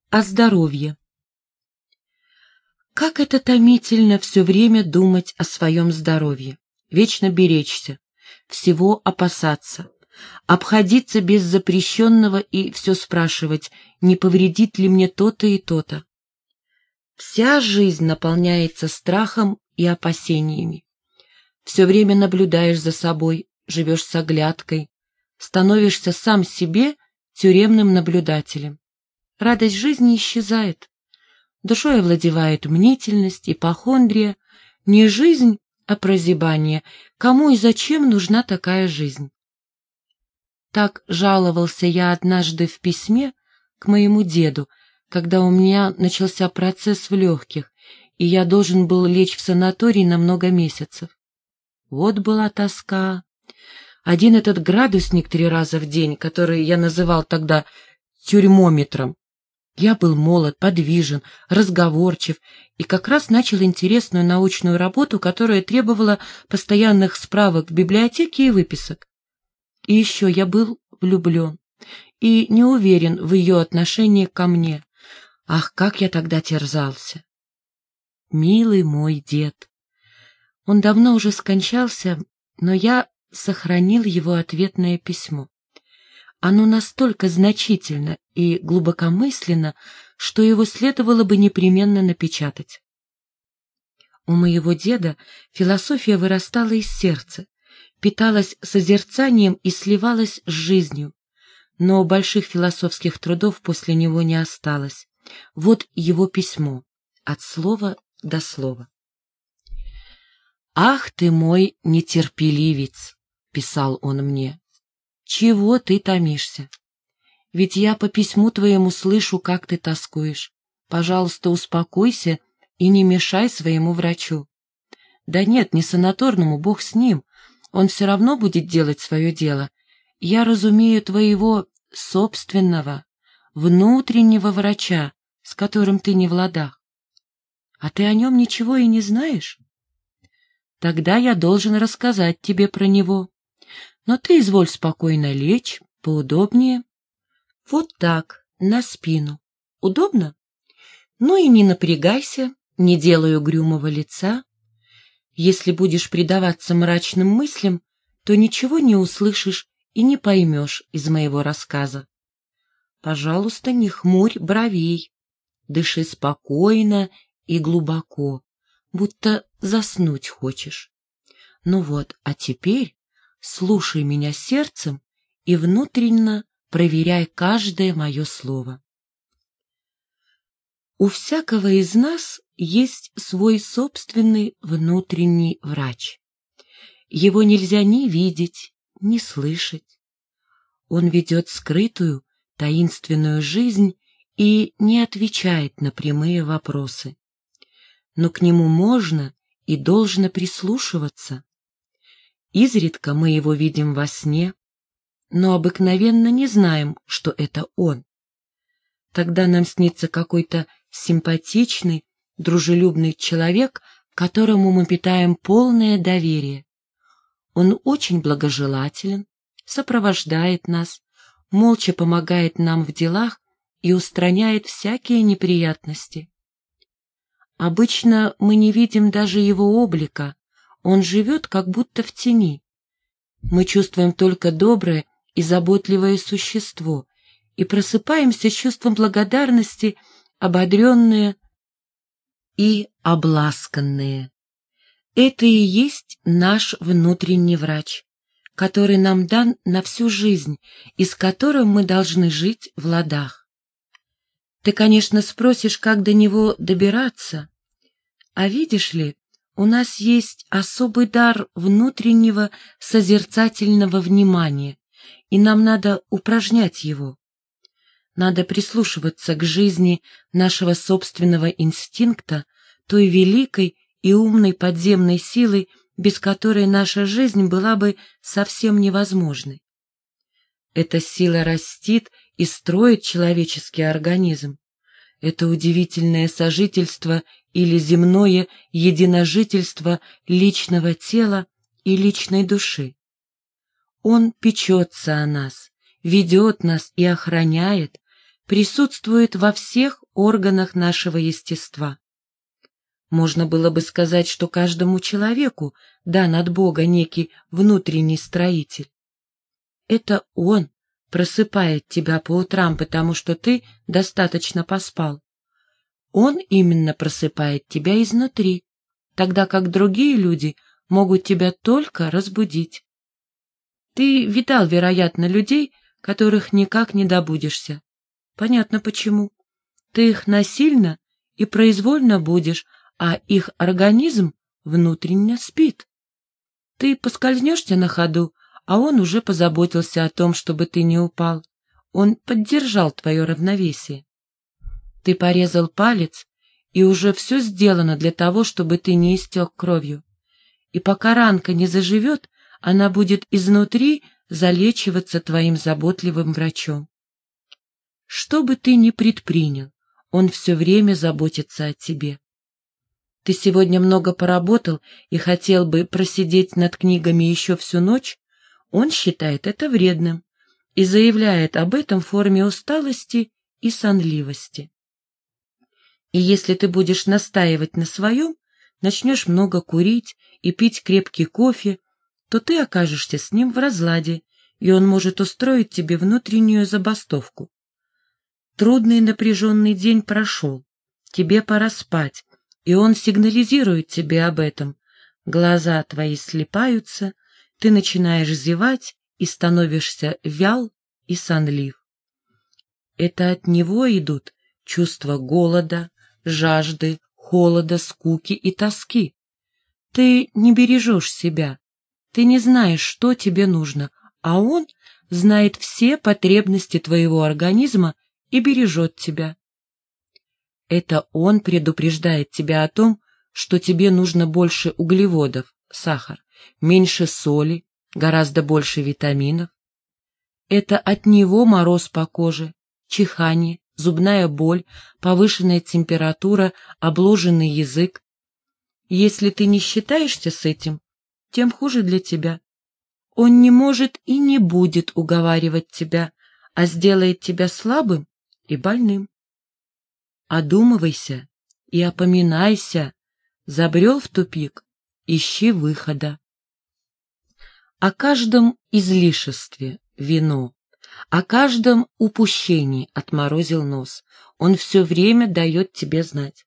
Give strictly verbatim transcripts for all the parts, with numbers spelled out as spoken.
О здоровье. Как это томительно все время думать о своем здоровье, вечно беречься, всего опасаться, обходиться без запрещенного и все спрашивать, не повредит ли мне то-то и то-то. Вся жизнь наполняется страхом и опасениями. Все время наблюдаешь за собой, живешь с оглядкой, становишься сам себе тюремным наблюдателем. Радость жизни исчезает. Душой овладевает мнительность, ипохондрия. Не жизнь, а прозябание. Кому и зачем нужна такая жизнь? Так жаловался я однажды в письме к моему деду, когда у меня начался процесс в легких, и я должен был лечь в санаторий на много месяцев. Вот была тоска. Один этот градусник три раза в день, который я называл тогда тюрьмометром. Я был молод, подвижен, разговорчив и как раз начал интересную научную работу, которая требовала постоянных справок в библиотеке и выписок. И еще я был влюблен и не уверен в ее отношении ко мне. Ах, как я тогда терзался! Милый мой дед! Он давно уже скончался, но я сохранил его ответное письмо. Оно настолько значительно и глубокомысленно, что его следовало бы непременно напечатать. У моего деда философия вырастала из сердца, питалась созерцанием и сливалась с жизнью, но больших философских трудов после него не осталось. Вот его письмо, от слова до слова. «Ах ты мой нетерпеливец!» — писал он мне. «Чего ты томишься? Ведь я по письму твоему слышу, как ты тоскуешь. Пожалуйста, успокойся и не мешай своему врачу. Да нет, не санаторному, бог с ним, он все равно будет делать свое дело. Я разумею твоего собственного, внутреннего врача, с которым ты не в ладах. А ты о нем ничего и не знаешь? Тогда я должен рассказать тебе про него. Но ты изволь спокойно лечь, поудобнее. Вот так, на спину. Удобно? Ну и не напрягайся, не делай угрюмого лица. Если будешь предаваться мрачным мыслям, то ничего не услышишь и не поймешь из моего рассказа. Пожалуйста, не хмурь бровей, дыши спокойно и глубоко, будто заснуть хочешь. Ну вот, а теперь слушай меня сердцем и внутренно проверяй каждое мое слово. У всякого из нас есть свой собственный внутренний врач. Его нельзя ни видеть, ни слышать. Он ведет скрытую, таинственную жизнь и не отвечает на прямые вопросы. Но к нему можно и должно прислушиваться. Изредка мы его видим во сне, но обыкновенно не знаем, что это он. Тогда нам снится какой-то симпатичный, дружелюбный человек, которому мы питаем полное доверие. Он очень благожелателен, сопровождает нас, молча помогает нам в делах и устраняет всякие неприятности. Обычно мы не видим даже его облика, он живет как будто в тени. Мы чувствуем только доброе и заботливое существо и просыпаемся с чувством благодарности, ободренные и обласканные. Это и есть наш внутренний врач, который нам дан на всю жизнь и с которым мы должны жить в ладах. Ты, конечно, спросишь, как до него добираться, а видишь ли, у нас есть особый дар внутреннего созерцательного внимания, и нам надо упражнять его. Надо прислушиваться к жизни нашего собственного инстинкта, той великой и умной подземной силы, без которой наша жизнь была бы совсем невозможной. Эта сила растит и строит человеческий организм. Это удивительное сожительство или земное единожительство личного тела и личной души. Он печется о нас, ведет нас и охраняет, присутствует во всех органах нашего естества. Можно было бы сказать, что каждому человеку дан от Бога некий внутренний строитель. Это Он просыпает тебя по утрам, потому что ты достаточно поспал. Он именно просыпает тебя изнутри, тогда как другие люди могут тебя только разбудить. Ты видал, вероятно, людей, которых никак не добудешься. Понятно почему. Ты их насильно и произвольно будешь, а их организм внутренне спит. Ты поскользнешься на ходу, а он уже позаботился о том, чтобы ты не упал. Он поддержал твое равновесие. Ты порезал палец, и уже все сделано для того, чтобы ты не истек кровью. И пока ранка не заживет, она будет изнутри залечиваться твоим заботливым врачом. Что бы ты ни предпринял, он все время заботится о тебе. Ты сегодня много поработал и хотел бы просидеть над книгами еще всю ночь, он считает это вредным и заявляет об этом в форме усталости и сонливости. И если ты будешь настаивать на своем, начнешь много курить и пить крепкий кофе, то ты окажешься с ним в разладе, и он может устроить тебе внутреннюю забастовку. Трудный напряженный день прошел, тебе пора спать, и он сигнализирует тебе об этом. Глаза твои слипаются, ты начинаешь зевать и становишься вял и сонлив. Это от него идут чувства голода, жажды, холода, скуки и тоски. Ты не бережешь себя, ты не знаешь, что тебе нужно, а он знает все потребности твоего организма и бережет тебя. Это он предупреждает тебя о том, что тебе нужно больше углеводов, сахар, меньше соли, гораздо больше витаминов. Это от него мороз по коже, чихание, зубная боль, повышенная температура, обложенный язык. Если ты не считаешься с этим, тем хуже для тебя. Он не может и не будет уговаривать тебя, а сделает тебя слабым и больным. Одумывайся и опоминайся, забрел в тупик, ищи выхода. О каждом излишестве вино, о каждом упущении отморозил нос. Он все время дает тебе знать.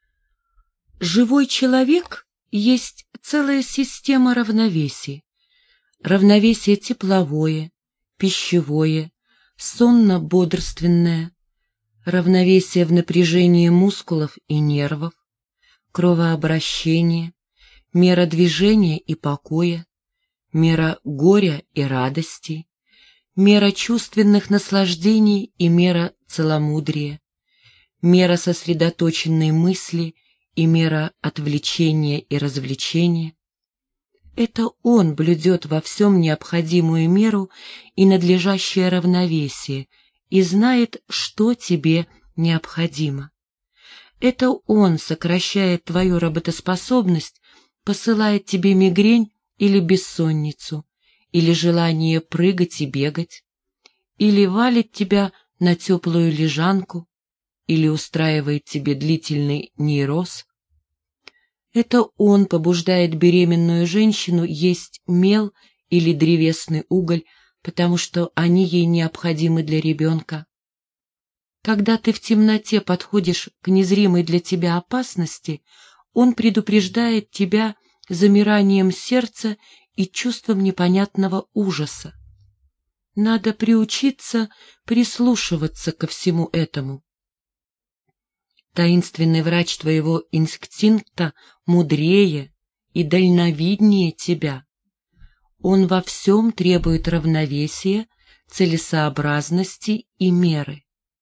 Живой человек есть целая система равновесий. Равновесие тепловое, пищевое, сонно-бодрственное, равновесие в напряжении мускулов и нервов, кровообращение, мера движения и покоя, мера горя и радости, мера чувственных наслаждений и мера целомудрия, мера сосредоточенной мысли и мера отвлечения и развлечения. Это он блюдет во всем необходимую меру и надлежащее равновесие и знает, что тебе необходимо. Это он сокращает твою работоспособность, посылает тебе мигрень или бессонницу, или желание прыгать и бегать, или валит тебя на теплую лежанку, или устраивает тебе длительный нейроз. Это он побуждает беременную женщину есть мел или древесный уголь, потому что они ей необходимы для ребенка. Когда ты в темноте подходишь к незримой для тебя опасности, он предупреждает тебя замиранием сердца и чувством непонятного ужаса. Надо приучиться прислушиваться ко всему этому. Таинственный врач твоего инстинкта мудрее и дальновиднее тебя. Он во всем требует равновесия, целесообразности и меры.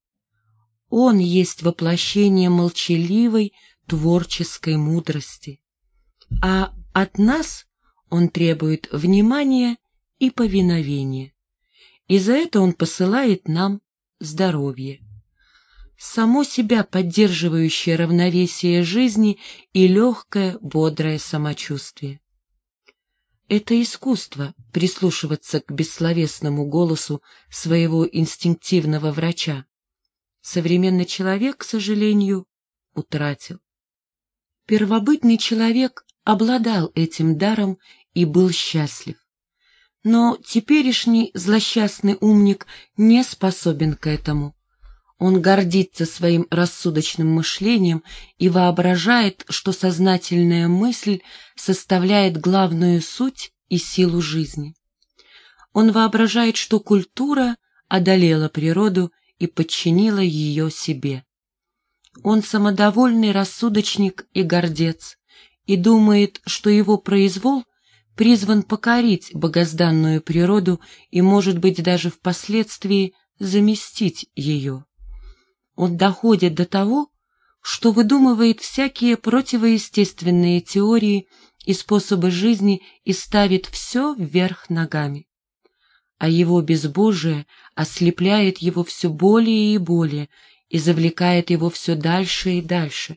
Он есть воплощение молчаливой творческой мудрости, а от нас он требует внимания и повиновения, и за это он посылает нам здоровье. Само себя поддерживающее равновесие жизни и легкое, бодрое самочувствие. Это искусство — прислушиваться к бессловесному голосу своего инстинктивного врача. современный человек, к сожалению, утратил. Первобытный человек обладал этим даром и был счастлив. Но теперешний злосчастный умник не способен к этому. Он гордится своим рассудочным мышлением и воображает, что сознательная мысль составляет главную суть и силу жизни. Он воображает, что культура одолела природу и подчинила ее себе. Он самодовольный рассудочник и гордец, и думает, что его произвол призван покорить богозданную природу и, может быть, даже впоследствии заместить ее. Он доходит до того, что выдумывает всякие противоестественные теории и способы жизни и ставит все вверх ногами. А его безбожие ослепляет его все более и более и завлекает его все дальше и дальше.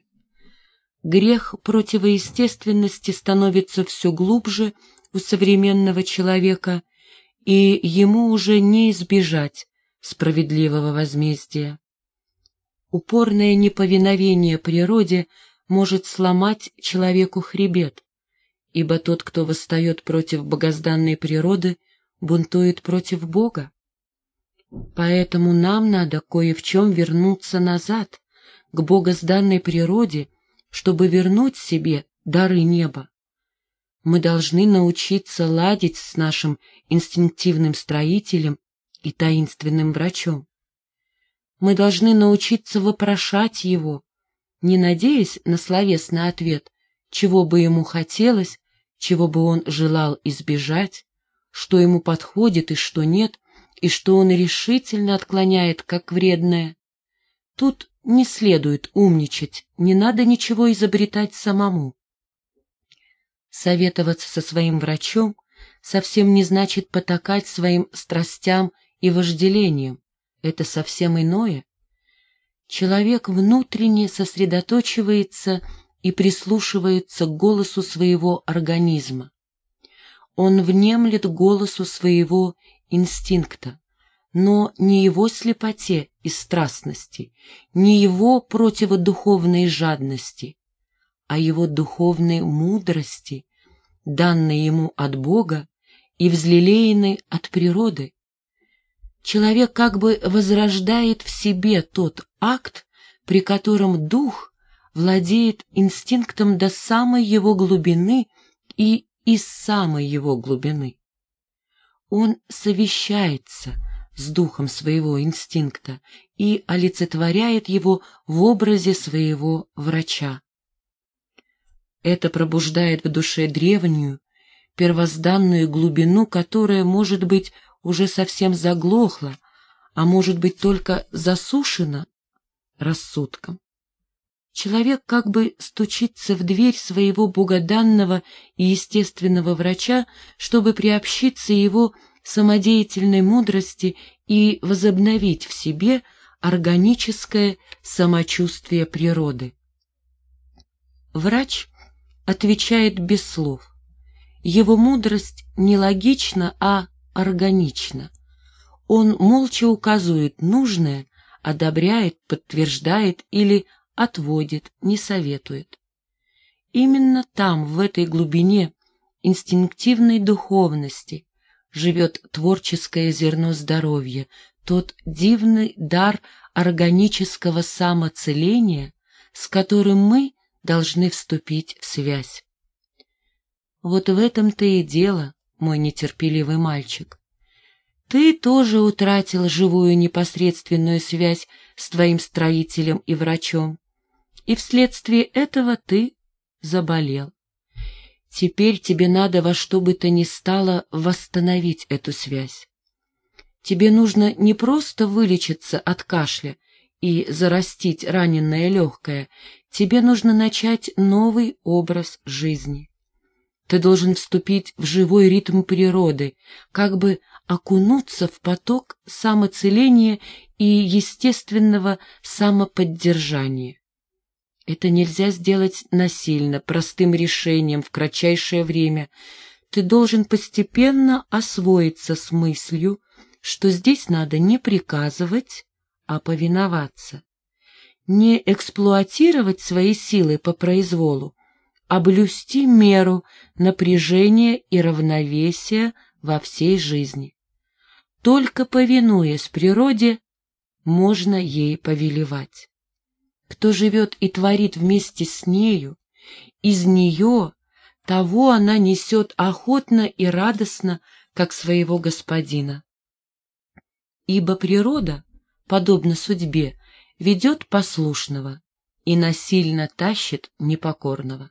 Грех противоестественности становится все глубже у современного человека, и ему уже не избежать справедливого возмездия. Упорное неповиновение природе может сломать человеку хребет, ибо тот, кто восстает против богозданной природы, бунтует против Бога. Поэтому нам надо кое в чем вернуться назад, к богозданной природе, чтобы вернуть себе дары неба. Мы должны научиться ладить с нашим инстинктивным строителем и таинственным врачом. Мы должны научиться вопрошать его, не надеясь на словесный ответ, чего бы ему хотелось, чего бы он желал избежать, что ему подходит и что нет, и что он решительно отклоняет как вредное. Тут не следует умничать, не надо ничего изобретать самому. Советоваться со своим врачом совсем не значит потакать своим страстям и вожделениям. Это совсем иное. Человек внутренне сосредоточивается и прислушивается к голосу своего организма. Он внемлет голосу своего инстинкта, но не его слепоте и страстности, не его противодуховной жадности, а его духовной мудрости, данной ему от Бога и взлелеянной от природы. Человек как бы возрождает в себе тот акт, при котором дух владеет инстинктом до самой его глубины и из самой его глубины. Он совещается с духом своего инстинкта и олицетворяет его в образе своего врача. Это пробуждает в душе древнюю, первозданную глубину, которая, может быть, уже совсем заглохла, а может быть, только засушена рассудком. Человек как бы стучится в дверь своего богоданного и естественного врача, чтобы приобщиться его самодеятельной мудрости и возобновить в себе органическое самочувствие природы. Врач отвечает без слов. Его мудрость не логична, а органична. Он молча указывает нужное, одобряет, подтверждает или отводит, не советует. Именно там, в этой глубине инстинктивной духовности, живет творческое зерно здоровья, тот дивный дар органического самоцеления, с которым мы должны вступить в связь. Вот в этом-то и дело, мой нетерпеливый мальчик. Ты тоже утратил живую непосредственную связь с твоим строителем и врачом, и вследствие этого ты заболел. Теперь тебе надо во что бы то ни стало восстановить эту связь. Тебе нужно не просто вылечиться от кашля и зарастить раненое легкое, тебе нужно начать новый образ жизни. Ты должен вступить в живой ритм природы, как бы окунуться в поток самоцеления и естественного самоподдержания. Это нельзя сделать насильно, простым решением в кратчайшее время. Ты должен постепенно освоиться с мыслью, что здесь надо не приказывать, а повиноваться. Не эксплуатировать свои силы по произволу, а блюсти меру напряжения и равновесия во всей жизни. Только повинуясь природе, можно ей повелевать. Кто живет и творит вместе с нею, из нее, того она несет охотно и радостно, как своего господина. Ибо природа, подобно судьбе, ведет послушного и насильно тащит непокорного.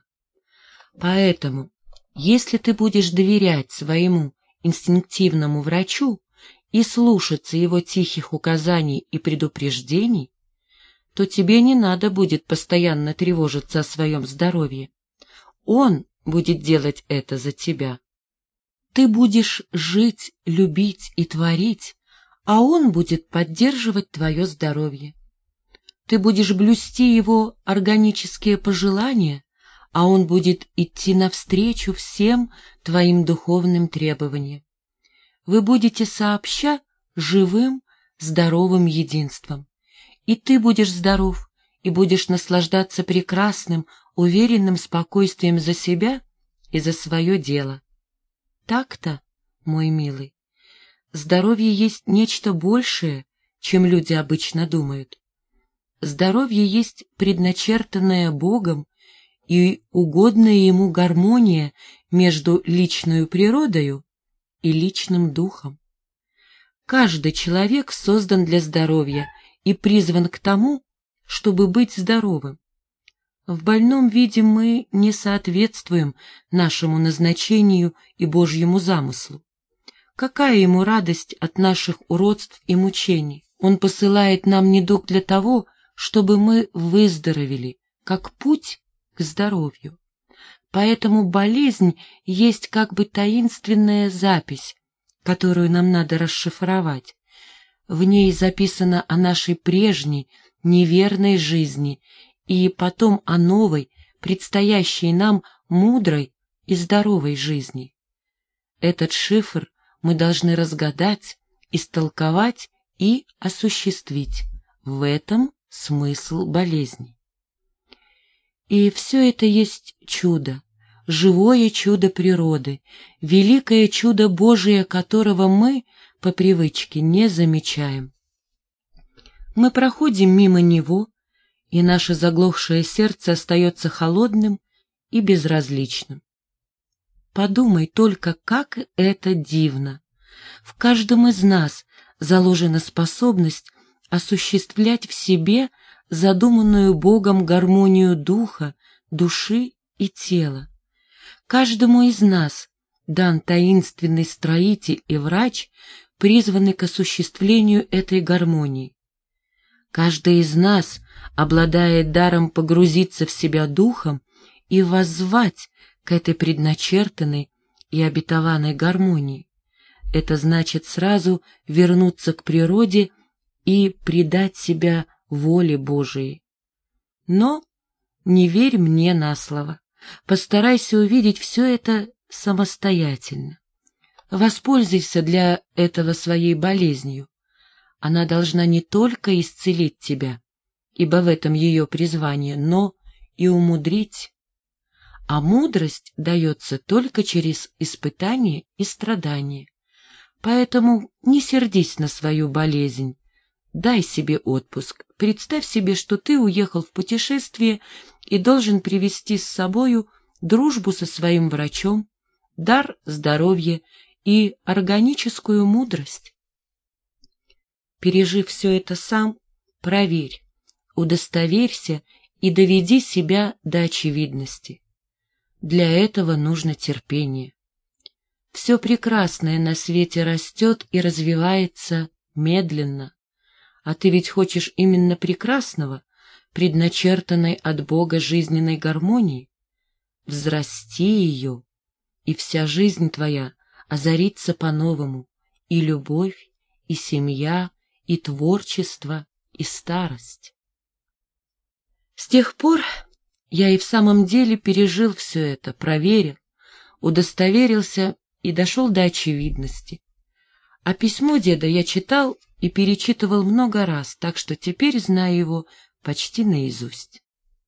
Поэтому, если ты будешь доверять своему инстинктивному врачу и слушаться его тихих указаний и предупреждений, то тебе не надо будет постоянно тревожиться о своем здоровье. Он будет делать это за тебя. Ты будешь жить, любить и творить, а он будет поддерживать твое здоровье. Ты будешь блюсти его органические пожелания, а он будет идти навстречу всем твоим духовным требованиям. Вы будете сообща живым, здоровым единством. И ты будешь здоров, и будешь наслаждаться прекрасным, уверенным спокойствием за себя и за свое дело. Так-то, мой милый, здоровье есть нечто большее, чем люди обычно думают. Здоровье есть предначертанная Богом и угодная Ему гармония между личной природою и личным духом. Каждый человек создан для здоровья и призван к тому, чтобы быть здоровым. В больном виде мы не соответствуем нашему назначению и Божьему замыслу. Какая ему радость от наших уродств и мучений? Он посылает нам недуг для того, чтобы мы выздоровели, как путь к здоровью. Поэтому болезнь есть как бы таинственная запись, которую нам надо расшифровать. В ней записано о нашей прежней, неверной жизни и потом о новой, предстоящей нам мудрой и здоровой жизни. Этот шифр мы должны разгадать, истолковать и осуществить. В этом смысл болезни. И все это есть чудо, живое чудо природы, великое чудо Божие, которого мы по привычке не замечаем. Мы проходим мимо него, и наше заглохшее сердце остается холодным и безразличным. Подумай только, как это дивно! В каждом из нас заложена способность осуществлять в себе задуманную Богом гармонию духа, души и тела. Каждому из нас дан таинственный строитель и врач, призванный к осуществлению этой гармонии. Каждый из нас обладает даром погрузиться в себя духом и воззвать к этой предначертанной и обетованной гармонии. Это значит сразу вернуться к природе и предать себя воле Божией. Но не верь мне на слово. Постарайся увидеть все это самостоятельно. Воспользуйся для этого своей болезнью. Она должна не только исцелить тебя, ибо в этом ее призвание, но и умудрить. А мудрость дается только через испытание и страдания. Поэтому не сердись на свою болезнь. Дай себе отпуск. Представь себе, что ты уехал в путешествие и должен привезти с собою дружбу со своим врачом, дар здоровья и органическую мудрость. Пережив все это сам, проверь, удостоверься и доведи себя до очевидности. Для этого нужно терпение. Все прекрасное на свете растет и развивается медленно, а ты ведь хочешь именно прекрасного, предначертанной от Бога жизненной гармонии. Взрасти ее, и вся жизнь твоя озарится по-новому, и любовь, и семья, и творчество, и старость. С тех пор я и в самом деле пережил все это, проверил, удостоверился и дошел до очевидности. А письмо деда я читал и перечитывал много раз, так что теперь знаю его почти наизусть.